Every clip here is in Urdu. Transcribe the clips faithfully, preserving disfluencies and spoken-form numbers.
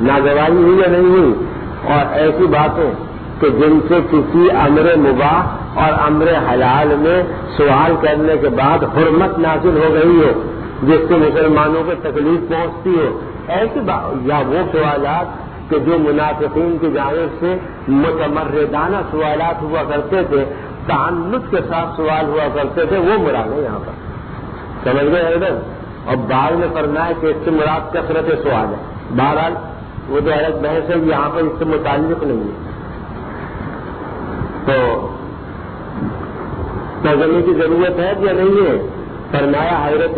ناگواری ہوئی یا نہیں ہوئی، اور ایسی باتیں کہ جن سے کسی امر مباح اور امر حلال میں سوال کرنے کے بعد حرمت نازل ہو گئی ہو، جس سے مسلمانوں کو تکلیف پہنچتی ہو، ایسی یا وہ سوالات کہ جو منافقین کی جانب سے متمردانہ سوالات ہوا کرتے تھے، تعنت کے ساتھ سوال ہوا کرتے تھے، وہ مراد ہے یہاں پر. سمجھ گئے ادھر؟ اور بعد میں فرمایا کہ اس سے مراد کثرت سوال ہے. بہرحال وہ تو الگ بحث ہے، یہاں پر اس سے متعلق نہیں ہے. تو ترجمے کی ضرورت ہے یا نہیں ہے؟ فرمایا حضرت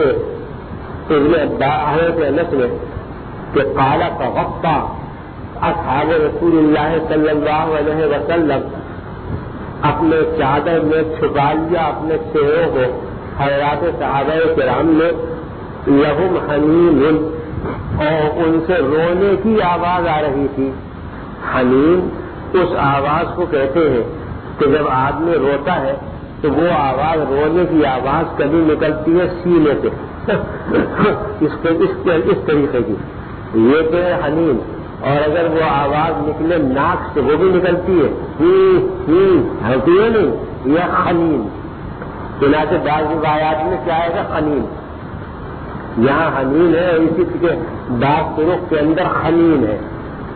حضرت انس نے کہ قال فغطى اصحاب رسول اللہ صلی اللہ علیہ وسلم، اپنے چادر میں چھپا لیا اپنے چہروں کو حضرات صحابہ کرام نے، لہم حنین، اور ان سے رونے کی آواز آ رہی تھی. حنین اس آواز کو کہتے ہیں کہ جب آدمی روتا ہے تو وہ آواز، رونے کی آواز کبھی نکلتی ہے سینے سے اس طریقے کی، یہ تو ہے حنین. اور اگر وہ آواز نکلے ناک سے وہ بھی نکلتی ہے، ہوتی ہے نہیں، یہ حنین. چنانچہ بعض روایات میں کیا ہے حنین، یہاں حنین ہے، اور اسی کے بعض طرق کے اندر حنین ہے.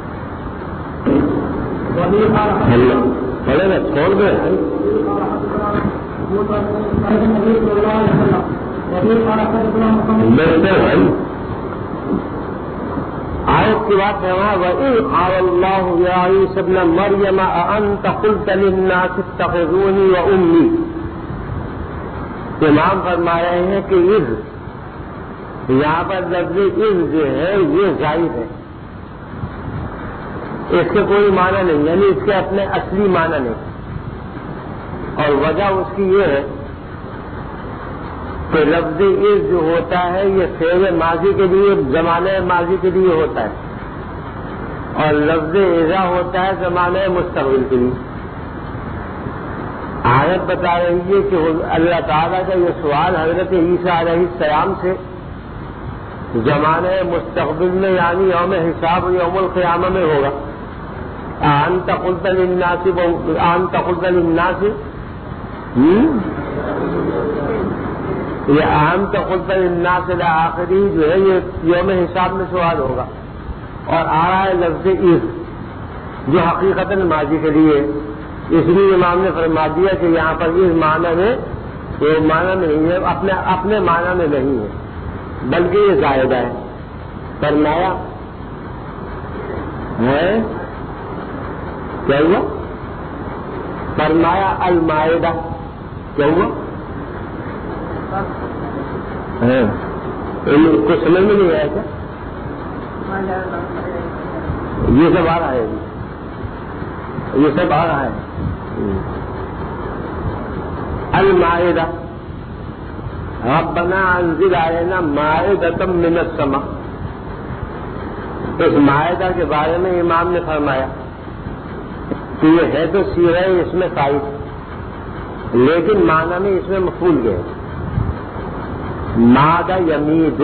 بڑے نا چھوڑ دیں آیت کی بات ہے وہاں وَإِذْ قَالَ اللَّهُ يَا عِيسَى ابْنَ مَرْيَمَ أَأَنْتَ قُلْتَ لِلنَّاسِ اتَّخِذُونِي وَأُمِّي. امام فرما رہے ہیں کہ اذ، یہاں پر لفظ اذ جو ہے یہ زائد ہے، اس کے کوئی معنی نہیں، یعنی اس کے اپنے اصلی معنی نہیں. اور وجہ اس کی یہ ہے کہ لفظ اذ جو ہوتا ہے یہ فعل ماضی کے لیے، زمانہ ماضی کے لیے ہوتا ہے، اور لفظ اذا ہوتا ہے زمانہ مستقبل کے لیے. آیت بتا رہی ہے کہ اللہ تعالیٰ کا یہ سوال حضرت عیسیٰ علیہ السلام سے زمانہ مستقبل میں، یعنی یوم حساب و یوم القیامہ میں ہوگا. انت قلت للناس انت قلت للناس یہ انت قلت للناس الآخری جو ہے یہ یوم حساب میں سوال ہوگا. اور آ رہا ہے لفظ اذ جو حقیقتاً ماضی کے لیے، اس لیے امام نے فرما دیا کہ یہاں پر اس معنی میں، یہ معنی میں نہیں ہے، اپنے اپنے معنی میں نہیں ہے، بلکہ یہ زائدہ ہے. فرمایا ہے کیا ہوا؟ فرمایا المائدہ، کیا ہوا؟ کچھ سمجھ میں نہیں آیا کیا؟ یہ سب آ رہا ہے، یہ سب آ رہا ہے. المائدہ، ربنا انزل علینا مائدۃ من السماء. اس مائدہ کے بارے میں امام نے فرمایا کہ یہ ہے تو صیغہ اس میں فائد، لیکن معنی میں اس میں مفعول گئے. مادہ یمید،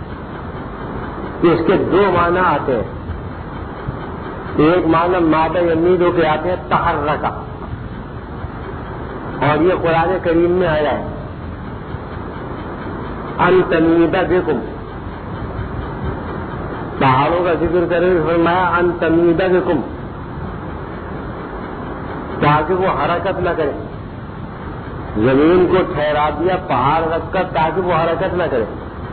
اس کے دو معنی آتے ہیں. ایک معنی مادہ یمید ہو کے آتے ہیں تحرکا، اور یہ قرآن کریم میں آیا ہے ان تمیدہ بکم، پہاڑوں کا ذکر کرے فرمایا ان تمیدہ بکم، تاکہ وہ حرکت نہ کرے. زمین کو ٹھہرا دیا پہاڑ رکھ کر تاکہ وہ حرکت نہ کرے.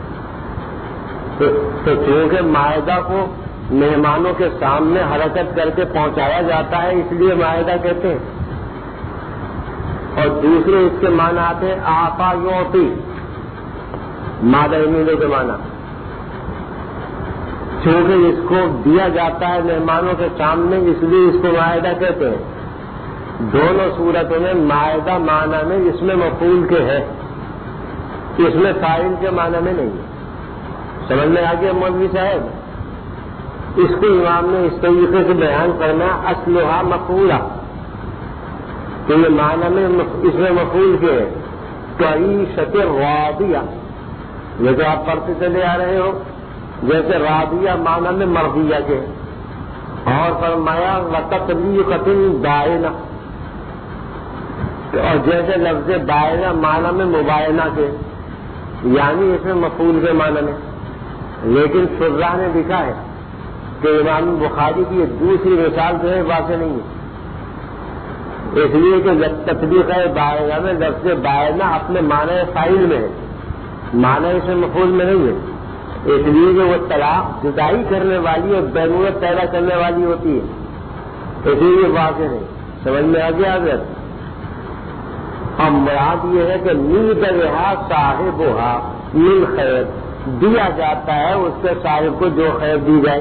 تو چونکہ مائدہ کو مہمانوں کے سامنے حرکت کر کے پہنچایا جاتا ہے اس لیے مائدہ کہتے ہیں. اور دوسرے اس کے معنی آتے ہیں آفا یوتی، مادہ امیدوں کے معنی، چونکہ اس کو دیا جاتا ہے مہمانوں کے سامنے اس لیے اس کو مائدہ کہتے ہیں. دونوں صورتوں میں مائدہ معنی میں اس میں مفعول کے ہے، اس میں فاعل کے معنی میں نہیں. سمجھ میں آ گیا مولوی صاحب؟ اس کو امام نے اس طریقے سے بیان کرنا اصلھا مفعولہ، تو یہ معنی میں اس میں مفعول کے ہے. کعیشۃ راضیہ، جیسے آپ پڑھتے چلے آ رہے ہو، جیسے راضیہ معنی میں مرضیہ کے، اور فرمایا وتطبیقۃ البائنہ، اور جیسے لفظ بائنہ معنی میں مبائنہ کے، یعنی اس میں مفعول کے معنی میں، لیکن شراح نے لکھا ہے کہ امام بخاری کی یہ دوسری مثال جو ہے واضح نہیں ہے، اس لیے کہ تطبیق بائنہ میں لفظ بائنہ اپنے معنی فاعل میں ہے، معنی اس میں مفعول میں نہیں ہے، اس لیے کہ وہ طلاق جدائی کرنے والی اور بیرونیت پیدا کرنے والی ہوتی ہے، اس لیے واضح نہیں۔ سمجھ میں آ گیا حضرت؟ اور مراد یہ ہے کہ نیت رہا صاحب ہا من خیر، دیا جاتا ہے اس کے صاحب کو جو خیر دی جائے۔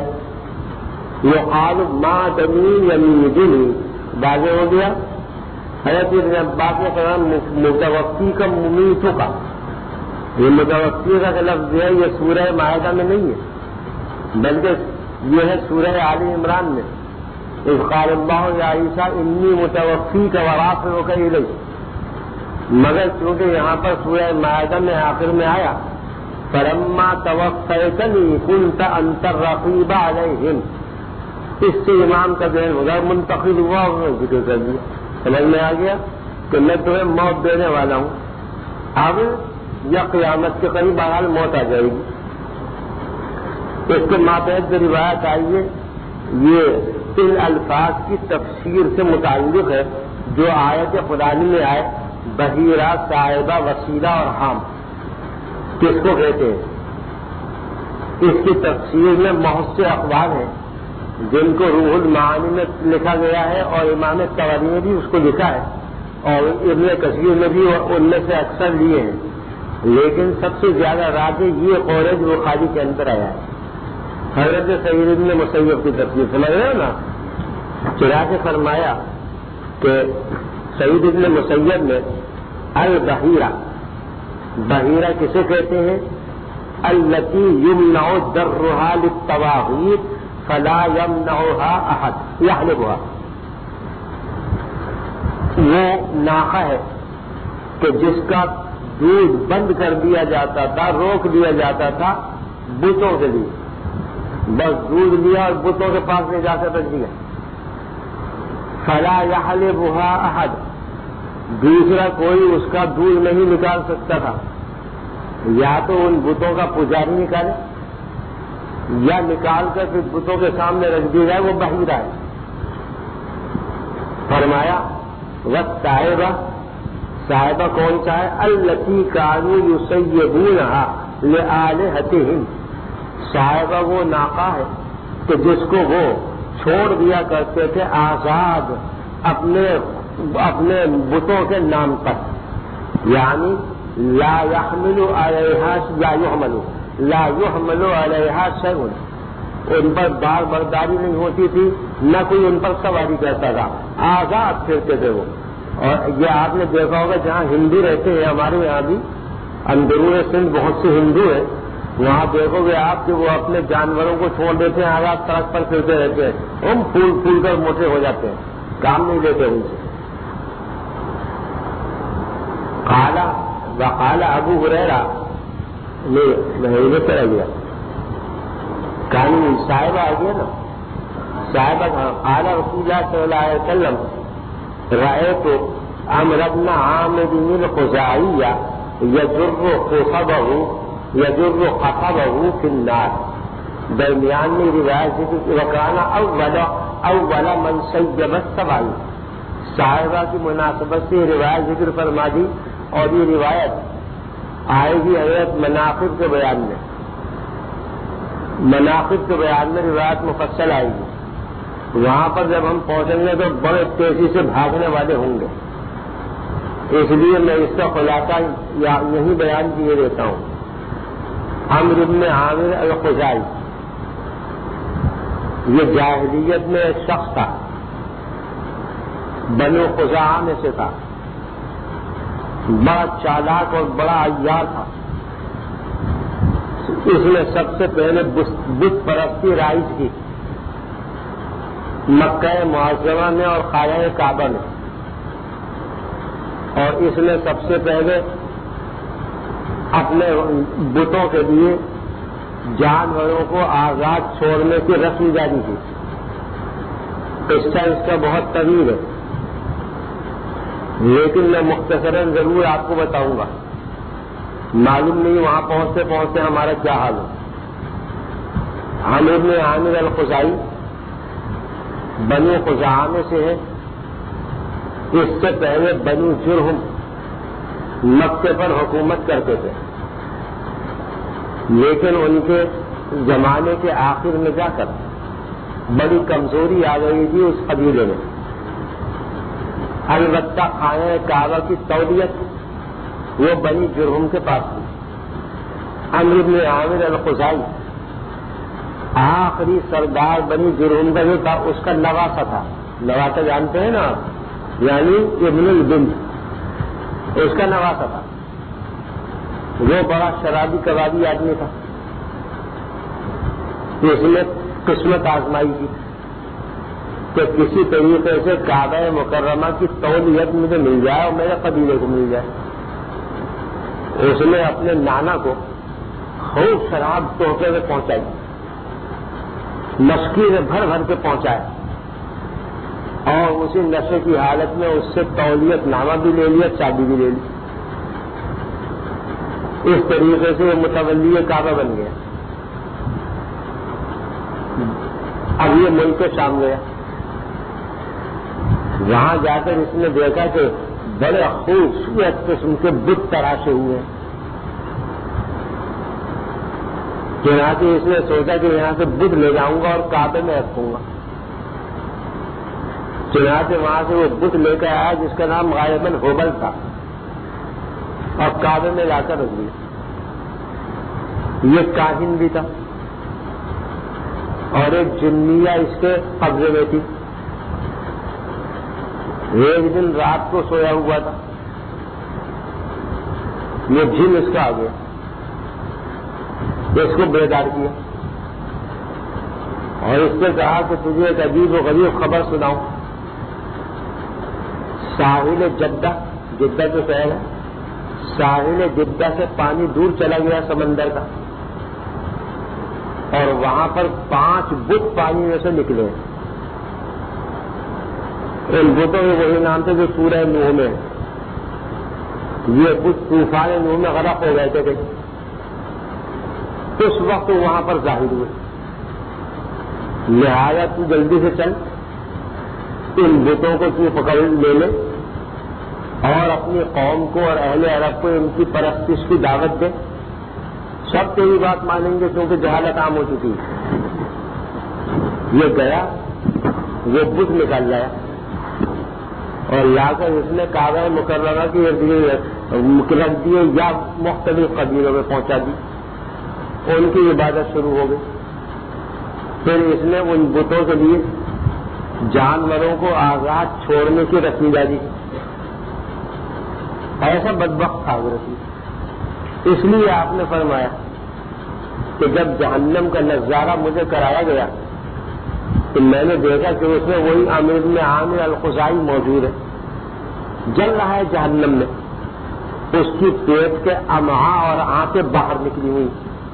یقال ما دنی یمیدنی، واضح ہو گیا۔ حضرت ابن عباس نے کہا متوفی کا ممیت کا، یہ متوفی کا لفظ ہے یہ سورہ مائدہ میں نہیں ہے، بلکہ یہ ہے سورہ آل عمران میں، اذ قال اللہ یا عیسیٰ انی متوفی کا ورافعک الی، مگر چونکہ یہاں پر سورہ مائدہ میں آخر میں آیا فلما توفیتنی کنت انت الرقیب علیہم، اس سے امام کا ذہن ہوگا منتقل ہوا اور ذکر کر دیا، سمجھ میں آ گیا کہ میں تمہیں موت دینے والا ہوں، اب یا قیامت کے قریب بہرحال موت آ جائے گی۔ اس کے ماتحت جو روایت آئی ہے یہ ان الفاظ کی تفسیر سے متعلق ہے جو آیت قرآنی میں آئے بحیرہ، صاحبہ، وسیلہ اور حام، کس کو کہتے ہیں؟ اس کی تفسیر میں بہت سے اخبار ہیں جن کو روح المعانی میں لکھا گیا ہے اور امام طبری نے بھی اس کو لکھا ہے اور ابن کثیر نے بھی ان میں سے اکثر لیے ہیں، لیکن سب سے زیادہ راجح یہ قول ہے جو بخاری کے اندر آیا ہے۔ حضرت سعید ابن مسیب کی تفسیر سمجھ رہے ہو نا، چرا کے فرمایا کہ سعید ابن مسیب نے البحیرہ، بحیرہ کسے کہتے ہیں؟ التی یمنع درها للطواغیت فلا یمنعها احد یحلبها، وہ ناقہ ہے کہ جس کا دودھ بند کر دیا جاتا تھا، روک دیا جاتا تھا بتوں کے لیے، بس دودھ لیا اور بتوں کے پاس لے جا کر رکھ دیا، فلا یحلبها احد، دوسرا کوئی اس کا دودھ نہیں نکال سکتا تھا، یا تو ان بتوں کا پجاری نکالے یا نکال کر پھر بتوں کے سامنے رکھ دیا جائے، وہ بحیرہ ہے۔ فرمایا والصاحبہ، صاحبہ کون سا ہے؟ التی کانوا یسیبونہا لآلہتہم، صاحبہ وہ ناقہ ہے کہ جس کو وہ چھوڑ دیا کرتے تھے آزاد اپنے اپنے بتوں کے نام پر، یعنی لا يحمل علیہا لا يحمل لا يحمل علیہا شیء، ان پر بار برداری نہیں ہوتی تھی، نہ کوئی ان پر سواری کرتا تھا، آزاد پھرتے تھے وہ۔ اور یہ آپ نے دیکھا ہوگا جہاں ہندو رہتے ہیں، ہمارے یہاں بھی اندرون سندھ بہت سے ہندو ہیں، وہاں دیکھو گے آپ کہ وہ اپنے جانوروں کو چھوڑ دیتے ہیں، آزاد سڑک پر پھرتے رہتے ہیں، ہم پھول پھول کر موٹے ہو جاتے ہیں، کام نہیں دیتے ان سے۔ قالا وقال ابو ہریرہ نہیں چلا گیا، کہانی صاحبہ آ گیا نا، صاحبہ قال رسول اللہ صلی اللہ علیہ وسلم رأیت عمرو بن عامر الخزاعی یجر خفبہ یجر خفبہ فی النار، درمیان میں روایت ذکر وکان اول اول من سیب السبع، صاحبہ کی مناسبت سے روایت ذکر فرما دی، اور یہ روایت آئے گی حضرت مناقب کے بیان میں، مناقب کے بیان میں روایت مفصل آئے گی، وہاں پر جب ہم پہنچیں گے تو بڑے تیزی سے بھاگنے والے ہوں گے، اس لیے میں اس کا خلاصہ یہی بیان کیے دیتا ہوں۔ عمرو بن عامر الخزاعی یہ جاہلیت میں ایک شخص تھا، بنو خزاعہ میں سے تھا، بڑا چالاک اور بڑا عیار تھا، اس نے سب سے پہلے بت پرستی رائج کی مکہ معظمہ میں اور خانہ کعبہ میں، اور اس نے سب سے پہلے اپنے بتوں کے لیے جانوروں کو آزاد چھوڑنے کی رسم جاری کی، قصہ اس کا بہت طویل ہے، لیکن میں مختصراً ضرور آپ کو بتاؤں گا، معلوم نہیں وہاں پہنچتے پہنچتے ہمارا کیا حال ہو۔ عامر بن عامر الخزاعی بنو خزاعہ میں سے ہے۔ اس سے پہلے بنو جرہم مکے پر حکومت کرتے تھے، لیکن ان کے زمانے کے آخر میں جا کر بڑی کمزوری آ گئی تھی اس قبیلے میں۔ البتہ خانہ کعبہ کی تولیت وہ بنی جرہم کے پاس تھی۔ عمرو بن عامر الخزاعی آخری سردار بنی جرہم کا جو تھا اس کا نواسہ تھا۔ نواسہ جانتے ہیں نا، یعنی ابن البنت، اس کا نواسہ تھا۔ وہ بڑا شرابی کبابی آدمی تھا، اس نے قسمت آزمائی کی کہ کسی طریقے سے کعبہ مکرمہ کی تولیت مجھے مل جائے اور میرے قبیلے کو مل جائے۔ اس نے اپنے نانا کو خوب شراب تحفے میں پہنچائی، مشکی میں بھر بھر کے پہنچایا، اور اسی نشے کی حالت میں اس سے تولیت نامہ بھی لے لیا، چابی بھی لے لی۔ اس طریقے سے یہ متولی کعبہ بن گیا۔ اب یہ ملک شام گیا، وہاں جا کر اس نے دیکھا کہ بڑے خوبصورت قسم کے بت تراشے ہوئے ہیں۔ چنانچہ اس نے سوچا کہ یہاں سے بت لے جاؤں گا اور کعبے میں رکھوں گا۔ چنانچہ وہاں سے وہ بت لے کر آیا جس کا نام غالباً ہوبل تھا، اور کعبے میں لا کر رکھ دیا۔ یہ کاہن بھی تھا اور ایک جنیہ اس کے قبضے میں تھی۔ ایک دن رات کو سویا ہوا تھا، یہ جن اس کا آ گیا، اس کو بیدار کیا اور اس نے کہا کہ تجھے ایک عجیب و غریب خبر سناؤں۔ ساحل جدہ، جدہ جو شہر ہے، ساحل جدہ سے پانی دور چلا گیا سمندر کا، اور وہاں پر پانچ بت پانی میں سے نکلے۔ ان بتوں میں وہی نام تھے جو سورہ نوح میں، یہ بت طوفان نوح میں غرق ہو گئے تھے۔ اس وقت وہاں پر ظاہر ہوئے، لہذا تو جلدی سے چل، ان بتوں کو تو پکڑ لے لے اور اپنی قوم کو اور اہل عرب کو ان کی پرستش کی دعوت دے، سب تیری بات مانیں گے کیونکہ جہالت عام ہو چکی ہے۔ یہ گیا، وہ بت نکال لایا اور لا کر اس نے کعبہ مکرمہ کی رکھ دیے یا مختلف قبیلوں میں پہنچا دی، ان کی عبادت شروع ہو گئی۔ پھر اس نے ان بتوں کے لیے جانوروں کو آزاد چھوڑنے کی رسم جاری کی۔ ایسا بدبخت تھا وہ رسول، اس لیے آپ نے فرمایا کہ جب جہنم کا نظارہ مجھے کرایا گیا تو میں نے دیکھا کہ اس میں وہی عامر بن عامر الخزاعی موجود ہے، جل رہا ہے جہنم میں، اس کی پیٹ کے امعاء اور آنتیں باہر نکلی ہوئی،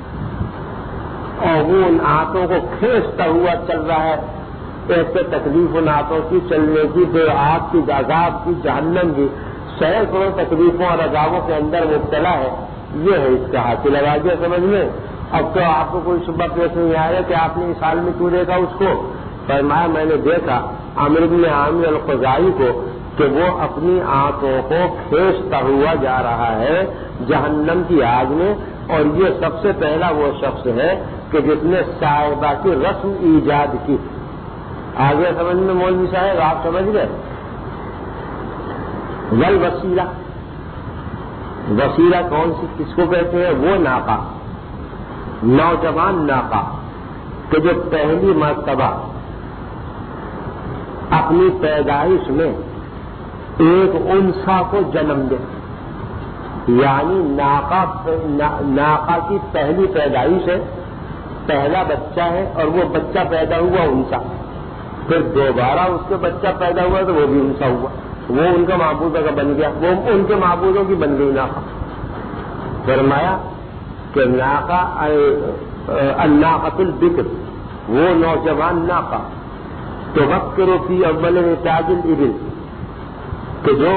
اور وہ ان آنتوں کو کھینچتا ہوا چل رہا ہے۔ ایسے تکلیف ان آنتوں کی چلنے کی، بے آگ کی، عذاب کی، جہنم کی سینکڑوں تکلیفوں اور عذابوں کے اندر مبتلا ہے۔ یہ ہے اس کا حاصل لگا دیا سمجھ میں۔ اب تو آپ کو کوئی صبح پیش نہیں آیا کہ آپ نے اس حال میں کیوں دیکھا اس کو؟ فرمایا میں نے دیکھا عامر بن عامر الخزاعی کو کہ وہ اپنی آنکھوں کو کھینچتا ہوا جا رہا ہے جہنم کی آگ میں، اور یہ سب سے پہلا وہ شخص ہے کہ جس نے صاحبہ کی رسم ایجاد کی۔ آگے سمجھ میں مولوی صاحب آپ سمجھ گئے؟ ول وسیلہ، وسیلہ کون سی کس کو کہتے ہیں؟ وہ ناقہ، نوجوان ناقہ کہ جو پہلی مرتبہ اپنی پیدائش میں ایک انثى کو جنم دے، یعنی ناقہ ناقہ کی پہلی پیدائش ہے، پہلا بچہ ہے اور وہ بچہ پیدا ہوا انثى، پھر دوبارہ اس کے بچہ پیدا ہوا تو وہ بھی انثى ہوا، وہ ان کا معبودہ کا بن گیا، وہ ان کے معبودوں کی بن گئی ناقہ۔ فرمایا کہ ناقہ الناقۃ البکر، وہ نوجوان ناقہ تفکر فی اول نتاج الابل، کہ جو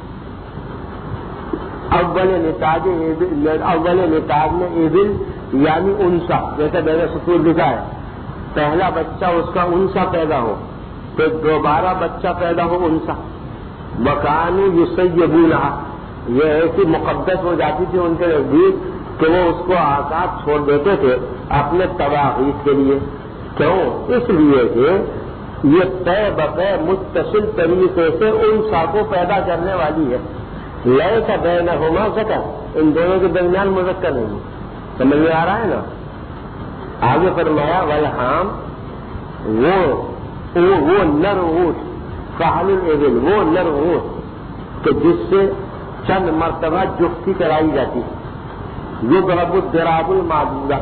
اول نتاج اول نتاج میں ابل یعنی انسا، جیسے میں نے سطور لکھا ہے پہلا بچہ اس کا انسا پیدا ہو تو دوبارہ بچہ پیدا ہو انسا، وکانوا یصیبونھا، یہ ایسی مقدس ہو جاتی تھی ان کے نزدیک کہ وہ اس کو آزاد چھوڑ دیتے تھے اپنے تواغیت کے لیے. کیوں؟ اس لیے کہ یہ طے بقے متصل طریقے سے انسا کو پیدا کرنے والی ہے. لیس بینہما ذکر، ان دونوں کے درمیان مذکر نہیں. سمجھ میں آ رہا ہے نا؟ آگے فرمایا والحام، وہ وہ نر اونٹ، فحل الابل، وہ نر اونٹ کہ جس سے چند مرتبہ جفتی کرائی جاتی ہے. یضرب الضراب المعدودہ،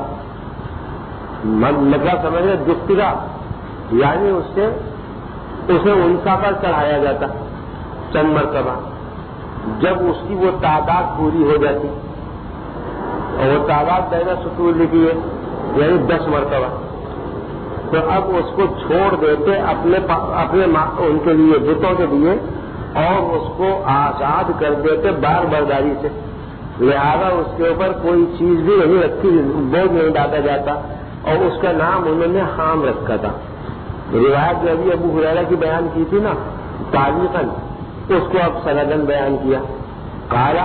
مطلب سمجھے جفتی کا، یعنی اس سے اسے انسا پر چڑھایا جاتا چند مرتبہ. جب اس کی وہ تعداد پوری ہو جاتی، اور وہ تعداد دائرہ سطور لکھی ہے یعنی دس مرتبہ، تو اب اس کو چھوڑ دیتے اپنے اپنے ان کے لیے بتوں کے لیے، اور اس کو آزاد کر دیتے بار برداری سے. لہذا اس کے اوپر کوئی چیز بھی نہیں رکھی، بوجھ نہیں ڈالا جاتا، اور اس کا نام انہوں نے حام رکھا تھا. روایت جو ابھی ابو ہریرہ کی بیان کی تھی نا تعلیقاً، اس کو اب سنداً بیان کیا. قال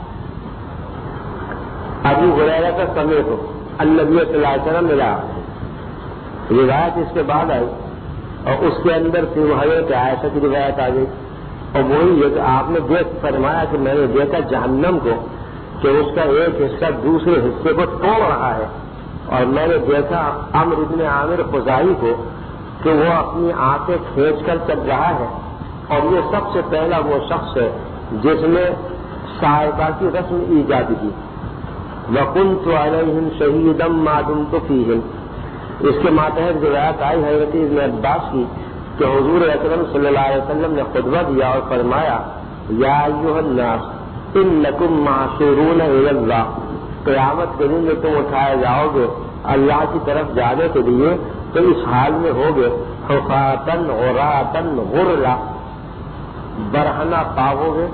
ابو ہریرہ کا سمیت ہو النبی صلی اللہ علیہ وسلم ملا. روایت اس کے بعد آئی اور اس کے اندر پھر حضرت عائشہ کی روایت آ گئی، اور وہی ہے کہ آپ نے دیکھ فرمایا کہ میں نے دیکھا جہنم کو کہ اس کا ایک حصہ دوسرے حصے کو توڑ رہا ہے، اور میں نے دیکھا عمرو بن عامر خزاعی کو کہ وہ اپنی آنکھیں کھینچ کر چل رہا ہے. اور یہ سب سے پہلا وہ شخص ہے جس نے صاحبہ کی رسم ایجاد کی. وَكُنْتُ عَلَيْهِمْ شَهِيدًا مَا دُمْتُ فِيهِمْ، اس کے ماتحت روایت آئی حضرت ابن عباس کی کہ حضور اکرم صلی اللہ علیہ وسلم نے خطبہ دیا اور فرمایا یا ایھا الناس انکم محشورون الی اللہ، قیامت کے دن میں تم اٹھائے جاؤ گے اللہ کی طرف جانے کے لیے تو اس حال میں ہوگے حفاۃً عراۃً غرلا، برہنہ پاؤ گے،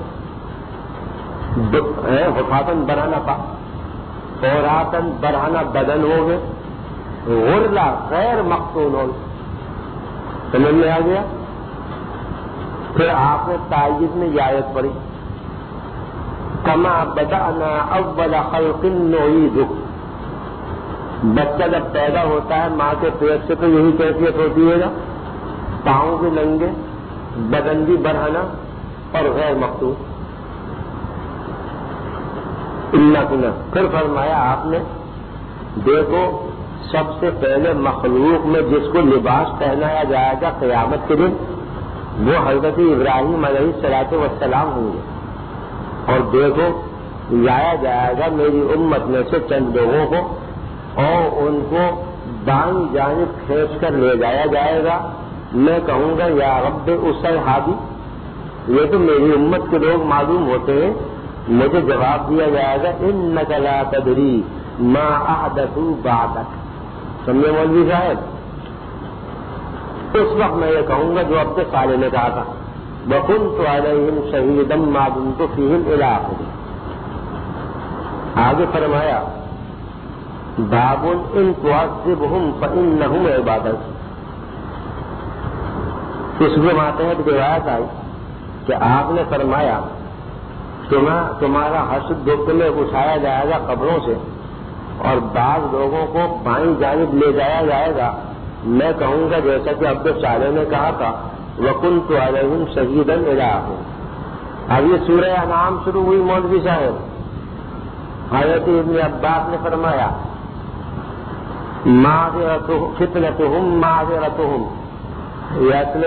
حفاظن برہنہ پا، عراۃً برہنہ بدن ہوگے، غرلا غیر مقتولون. سمجھ میں آ گیا؟ پھر آپ نے تائید میں یہ آیت پڑھی کما بدأنا اول خلق نعیدہ. بچہ جب پیدا ہوتا ہے ماں کے پیٹ سے تو یہی کیفیت ہوتی ہے نا، پاؤں بھی ننگے، بدن بھی برہنہ اور غیر مقتول. پھر فرمایا آپ نے دیکھو سب سے پہلے مخلوق میں جس کو لباس پہنایا جائے گا قیامت کے دن وہ حضرت ابراہیم علیہ الصلوۃ والسلام ہوں گے. اور دیکھو لایا جائے گا میری امت میں سے چند لوگوں کو اور ان کو بائیں جانب کھینچ کر لے جایا جائے گا. میں کہوں گا یا رب اسر ہادی، یہ تو میری امت کے لوگ معلوم ہوتے ہیں. مجھے جواب دیا جائے گا انک لا تدری ما احدثوا بعدک. سمجھے مولوی صاحب؟ اس وقت میں یہ کہوں گا جو عبد صالح نے کہا تھا وَكُنْتُ عَلَيْهِمْ شَهِيدًا مَا دُمْتُ فِيهِمْ إِلَىٰ آخِرِهِ. آگے فرمایا باب ان تعذبهم فإنهم عبادك. اس میں ماتحت روایت آئی کہ آپ نے فرمایا تمہارا حشر دکھ میں اٹھایا جائے گا قبروں سے اور بعض لوگوں کو بائیں جانب لے جایا جائے گا. میں کہوں گا جیسا کہ عبد صالح نے کہا تھا وَكُنْتُ عَلَيْهِمْ شَهِيدًا إِلَىٰ آخِرِهِ. اب یہ سورہ انعام شروع ہوئی مولوی صاحب. حضرت ابن عباس نے فرمایا فِتْنَتُهُمْ مَعْذِرَتُهُمْ، یہ اصل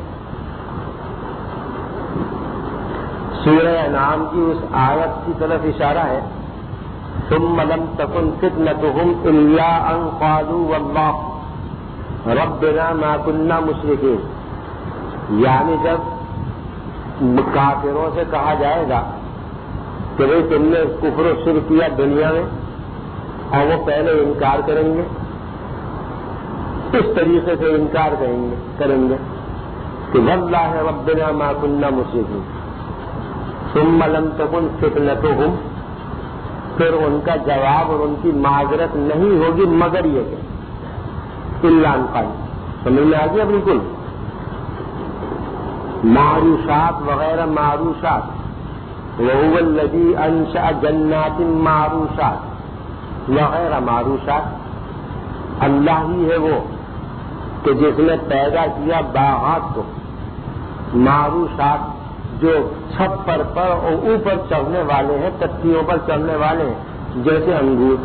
سورہ انعام کی اس آیت کی طرف اشارہ ہے ثُمَّ لَمْ تَكُنْ فِتْنَتُهُمْ إِلَّا أَنْ قَالُوا وَاللَّهِ رَبِّنَا مَا كُنَّا مُشْرِكِينَ. یعنی جب کافروں سے کہا جائے گا کہ بھئی تم نے کفر و شرک کیا دنیا میں، اور وہ پہلے انکار کریں گے، اس طریقے سے انکار کریں گے کریں گے کہ واللہ ربنا ما كنا مشرکین ثم لم تكن فتنتهم، پھر ان کا جواب اور ان کی معذرت نہیں ہوگی مگر یہ کہ الا ان قالوا، سمجھ میں آ گیا بالکل، معروشات وغیرہ معروشات، وهو الذی انشأ جنات معروشات وغیرہ معروشات، اللہ ہی ہے وہ کہ جس نے پیدا کیا باغات کو، معروشات جو چھپر پر اور اوپر چڑھنے والے ہیں، پتیوں پر چڑھنے والے ہیں جیسے انگور،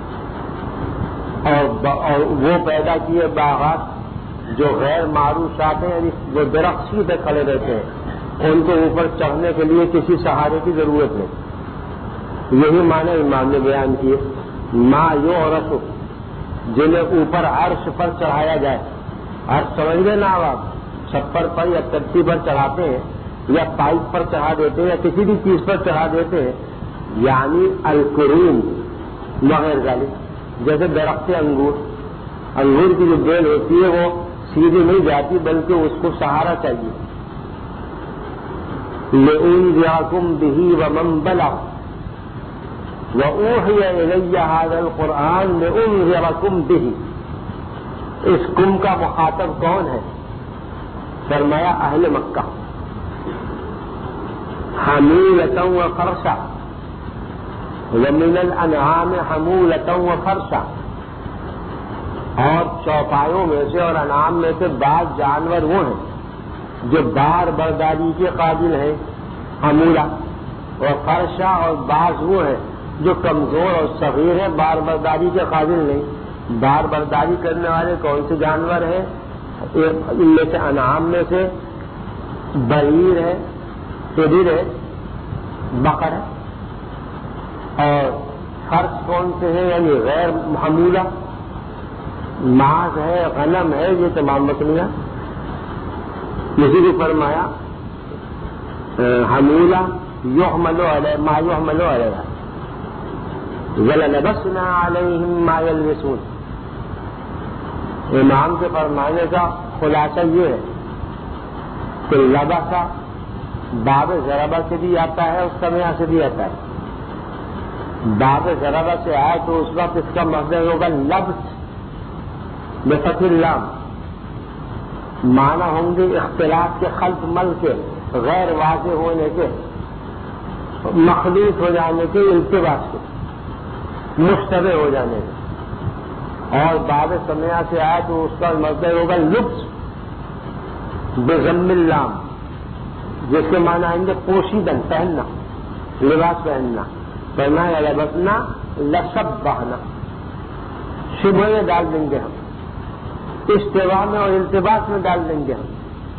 اور, اور وہ پیدا کیے باغات جو غیر معروشات ہیں، یعنی جو درخت سیدھے کھڑے رہتے ہیں، ان کو اوپر چڑھنے کے لیے کسی سہارے کی ضرورت نہیں۔ یہی معنی امام نے بیان کیے، ما یعرش، جنہیں اوپر عرش پر چڑھایا جائے، عرش سمجھ گئے نا آپ، چھپر پر یا ترتی پر چڑھاتے ہیں یا پائپ پر چڑھا دیتے ہیں یا کسی بھی چیز پر چڑھا دیتے ہیں، یعنی الکریم وغیرہ ذالک، جیسے درخت انگور، انگور کی جو بیل ہوتی ہے وہ سیدھی نہیں جاتی بلکہ اس کو سہارا چاہیے۔ لِأُنذِرَكُم بِهِ وَمَن بَلَغَ وَأُوحِيَ إِلَيَّ هَذَا الْقُرْآنُ لِأُنذِرَكُم بِهِ، اس کم کا مخاطب کون ہے؟ فرمایا اہل مکہ، حمولة وفرشا، ومن الانعام حمولة وفرشا، اور چوپایوں میں سے اور انعام میں سے بعض جانور وہ ہیں جو بار برداری کے قابل ہیں، حمولہ، اور فرشا، اور بعض وہ ہیں جو کمزور اور صغیر ہیں، بار برداری کے قابل نہیں۔ بار برداری کرنے والے کون سے جانور ہیں؟ ان میں سے انعام میں سے بعیر ہے، خدر ہے، بقر ہے، اور فرش کون سے ہیں؟ یعنی غیر حمولہ، ماذ ہے، غنم ہے، یہ تمام مچھلیاں۔ اسی کو فرمایا حمولہ یحمل علیہ ما یحمل علیہ وَلَلَبَسْنَا عَلَيْهِمْ مَا يَلْبِسُونَ۔ امام کے فرمانے کا خلاصہ یہ ہے کہ لبسا باب ضربہ سے بھی آتا ہے اور سمیا سے بھی آتا ہے۔ باب ضربہ سے آئے تو اس وقت اس کا مصدر ہوگا لبس بفتح اللام، معنی ہوں گے اختلاف کے خلط مل کے، غیر واضح ہونے کے، مخلوط ہو جانے کے، التباس کے، مشتبہ ہو جانے کے۔ اور باب سمیا سے آئے تو اس کا مصدر ہوگا لبس بضم اللام، جس کے معنی آئیں گے پوشیدن، پہننا، لباس پہننا، فرمایا لبسنا لشبہنا، شبہ میں ڈال دیں گے ہم، استوا میں اور التباس میں ڈال دیں گے ہم۔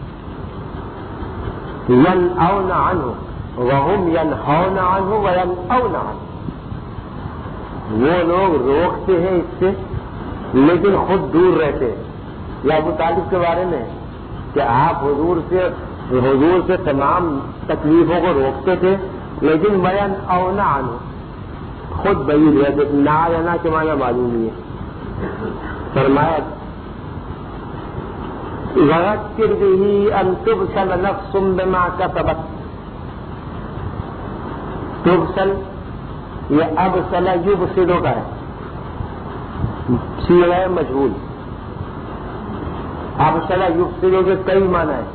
ینأون عنہ وہم ینہون عنہ وینأون عنہ، وہ لوگ روکتے ہیں اس سے لیکن خود دور رہتے ہیں۔ یہ ابو طالب کے بارے میں کہ آپ حضور سے حضور سے تمام تکلیفوں کو روکتے تھے لیکن وینأون عنہ، خود بعید رہتے، نا یا نا کے معنی معلوم نہیں ہے۔ فرمایا وَذَكِّرْ بِهِ أَن تُبْسَلَ نَفْسٌ بِمَا كَسَبَتْ، تبسل یہ ابسل یبسلو کا ہے، صیغہ مجہول، ابسل یبسلو کے کئی معنی ہیں۔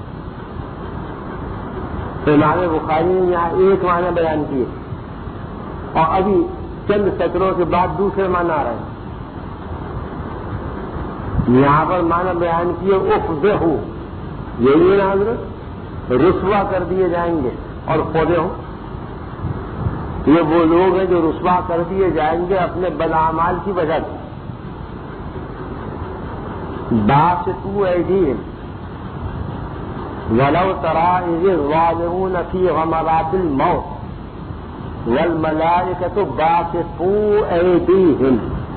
امام بخاری نے یہاں ایک معنی بیان کیے اور ابھی چند سطروں کے بعد دوسرے معنی آ رہے ہیں۔ یہاں پر معنی بیان کیے افضحوا، یہی ہے نا حضرت، رسوا کر دیے جائیں گے، اور فضحوا یہ وہ لوگ ہیں جو رسوا کر دیے جائیں گے اپنے بداعمال کی وجہ سے۔ باسطوا ایدیہم ولو تری اذ الظالمون فی غمرات الموت والملائکۃ باسطوا ایدیہم،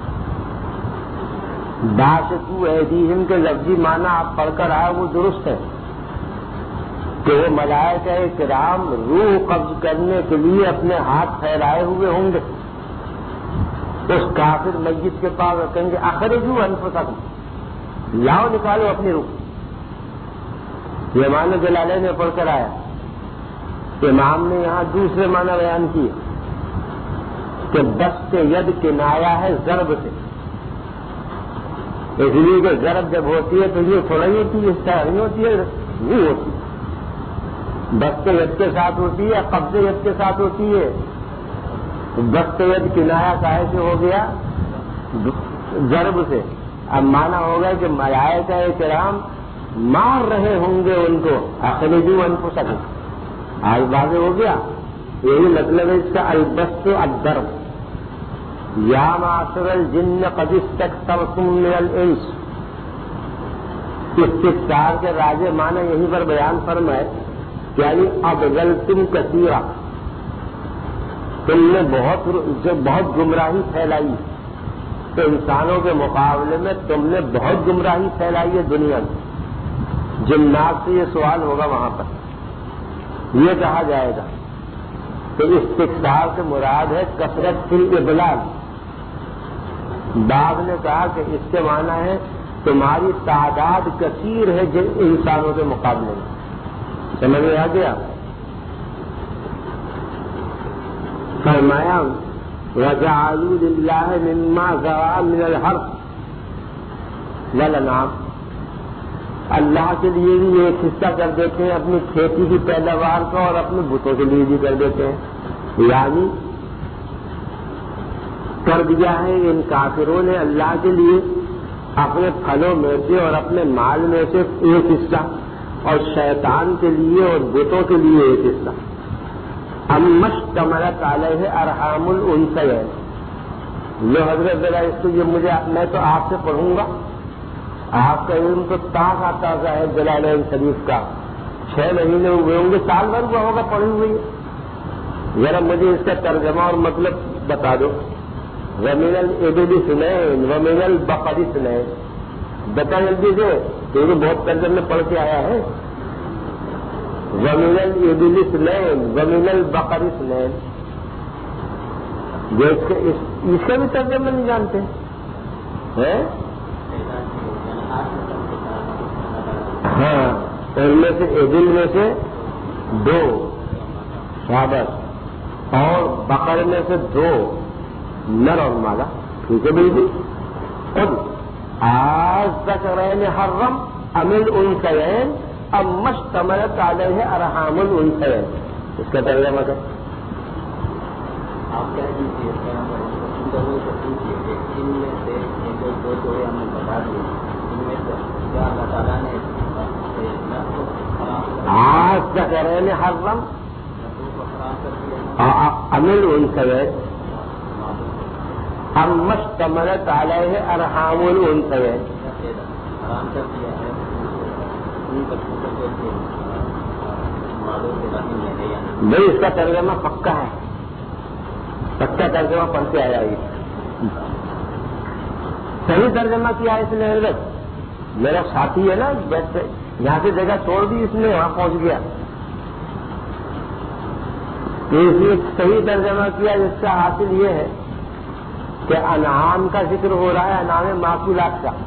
باسطوا ایدیہم کے لفظی معنی آپ پڑھ کر آئے وہ درست ہے کہ وہ ملائکہ کرام روح قبض کرنے کے لیے اپنے ہاتھ پھیلائے ہوئے ہوں گے، اس کافر میت کے پاس کہیں گے اخرجوا انفسکم، لاؤ نکالو اپنی روح، یہ معنی جلالین نے پڑھ کر آیا. امام نے یہاں دوسرے معنی بیان کیے کہ بست ید کنایا ہے ضرب سے، اس لیے کہ ضرب جب ہوتی ہے تو یہ تھوڑا ہی ہوتی ہے، اس طرح نہیں ہوتی ہے، نہیں ہوتی. بست ید کے ساتھ ہوتی ہے، قبض ید کے ساتھ ہوتی ہے. بست ید کنایا کاہے سے ہو گیا؟ ضرب سے. اب مانا ہوگا کہ ملائکہ کرام مار رہے ہوں گے ان کو، اخرجوا انفسکم. آج واضح ہو گیا. یہی مطلب ہے اس کا البست الضرب. یا معاشر الجن قد استکثرتم من الانس. استکثار کے راجے معنی یہیں پر بیان فرمائے، یعنی اضللتم کثیرا، تم نے بہت جو بہت گمراہی پھیلائی. تو انسانوں کے مقابلے میں تم نے بہت گمراہی پھیلائی ہے دنیا میں. جنات سے یہ سوال ہوگا وہاں پر، یہ کہا جائے گا. تو استکثار سے مراد ہے کثرت فی الابلال. بعض نے کہا کہ اس کے معنی ہے تمہاری تعداد کثیر ہے جن انسانوں کے مقابلے میں. سمجھ میں آ گیا؟ فرمایا وَجَعَلُوا لِلَّهِ مِمَّا ذَرَأَ مِنَ الْحَرْثِ وَالْأَنْعَامِ. اللہ کے لیے بھی ایک حصہ کر دیتے ہیں اپنی کھیتی کی پیداوار کا، اور اپنے بتوں کے لیے بھی کر دیتے ہیں. یعنی کر دیا ہے ان کافروں نے اللہ کے لیے اپنے پھلوں میں سے اور اپنے مال میں سے ایک حصہ، اور شیطان کے لیے اور بتوں کے لیے ایک حصہ. اما اشتملت علیہ ارحام الانثیین. لو حضرت ذرا اس کو، یہ مجھے میں تو آپ سے پڑھوں گا، آپ کا علم تو تازہ تازہ ہے جلالین شریف کا. چھ مہینے ہوئے ہوں گے، سال بھر ہوا ہوگا پڑھی ہوئی. ذرا مجھے اس کا ترجمہ اور مطلب بتا دو. وَمِنَ الْإِبِلِ اثْنَيْنِ وَمِنَ الْبَقَرِ اثْنَيْنِ. بتا جلدی سے، کیونکہ بہت ترجمے پڑھ کے آیا ہے. وَمِنَ الْإِبِلِ اثْنَيْنِ وَمِنَ الْبَقَرِ اثْنَيْنِ. اس کا بھی ترجمہ نہیں جانتے ہیں؟ ہاں، ان میں سے ابل میں سے دو شابت، اور بقر میں سے دو نر اور مادہ. ٹھیک ہے بالکل. خود آج تک رہنے حرم امل انثیین اما اشتملت علیہ ارحام الانثیین. اس کا ترجمہ کر. آپ کہہ دیجیے ان دونوں سے پوچھیے کہ ان میں سے جو دو جوڑے ہم نے بتا دیے، ان میں سے کیا اللہ تعالیٰ نے آج تک رہنے حرم امل انثیین اما اشتملت علیہ ارحام الانثیین. حرام کر دیا ہے ان بچوں کو مالوں کے رحم میں ہے یا نہیں. بھائی اس کا ترجمہ پکا ہے، پکا ترجمہ پڑھ کے آیا. یہ صحیح ترجمہ کیا اس نے حضرت. میرا ساتھی ہے نا، یہاں سے جگہ چھوڑ دی اس نے، وہاں پہنچ گیا. اس نے صحیح ترجمہ کیا، جس کا حاصل یہ ہے کہ انعام کا ذکر ہو رہا ہے، انعام معقولات کا.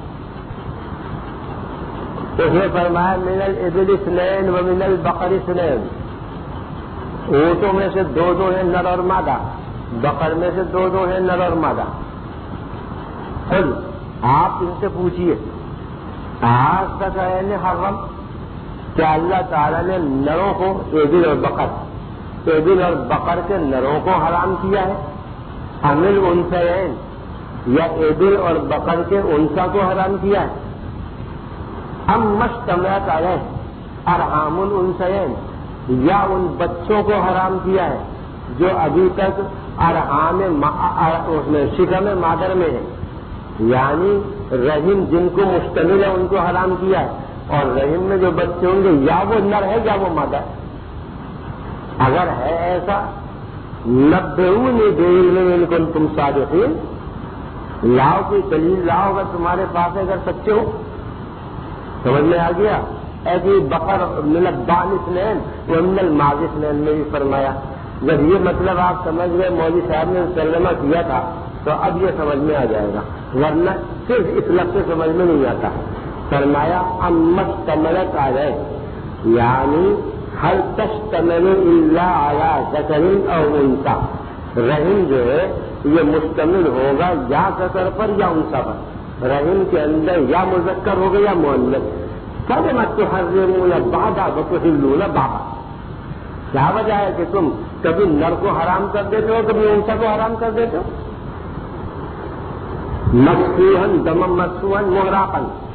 اس نے فرمایا من الابل اثنین ومن البقر اثنین. اونٹوں میں سے دو دو ہیں نر اور مادہ، بقر میں سے دو دو ہیں نر اور مادہ. خود آپ ان سے پوچھیے آج تک ہے حرم، کیا اللہ تعالیٰ نے نروں کو ابل اور بقر ابل اور بقر کے نروں کو حرام کیا ہے؟ امل انثیین، یا ابل اور بقر کے انثا کو حرام کیا ہے؟ اما اشتملت علیہ ارحام الانثیین، یا ان بچوں کو حرام کیا ہے جو ابھی تک ارحام اس میں شکم مادر میں ہے، یعنی رحم جن کو مشتمل ہے ان کو حرام کیا ہے. اور رحم میں جو بچے ہوں گے یا وہ نر ہے یا وہ مادہ. اگر ہے ایسا نبئونی بعلم ان کنتم صادقین، لاؤ کوئی دلیل لاؤ اگر تمہارے پاس ہے، اگر سچے ہو. سمجھ میں آ گیا؟ ایسی بقر من الضان اثنین ومن الماض اثنین میں بھی فرمایا. جب یہ مطلب آپ سمجھ گئے، مولوی صاحب نے ترجمہ کیا تھا، تو اب یہ سمجھ میں آ جائے گا، ورنہ صرف اس لفظ سے سمجھ میں نہیں آتا. فرمایا اما اشتملت علیہ یعنی ہر تشتمل الا علی ذکر او انثی، رحم جو ہے یہ مشتمل ہوگا یا ذکر پر یا انثی پر، رحم کے اندر یا مذکر ہوگا یا مؤنث۔ فلم تحرمون بعد وتحلون بعد، کیا وجہ ہے کہ تم کبھی نر کو حرام کر دیتے ہو کبھی انثی کو حرام کر دیتے ہو؟ مسفوحا دما مسفوحا مغراقا،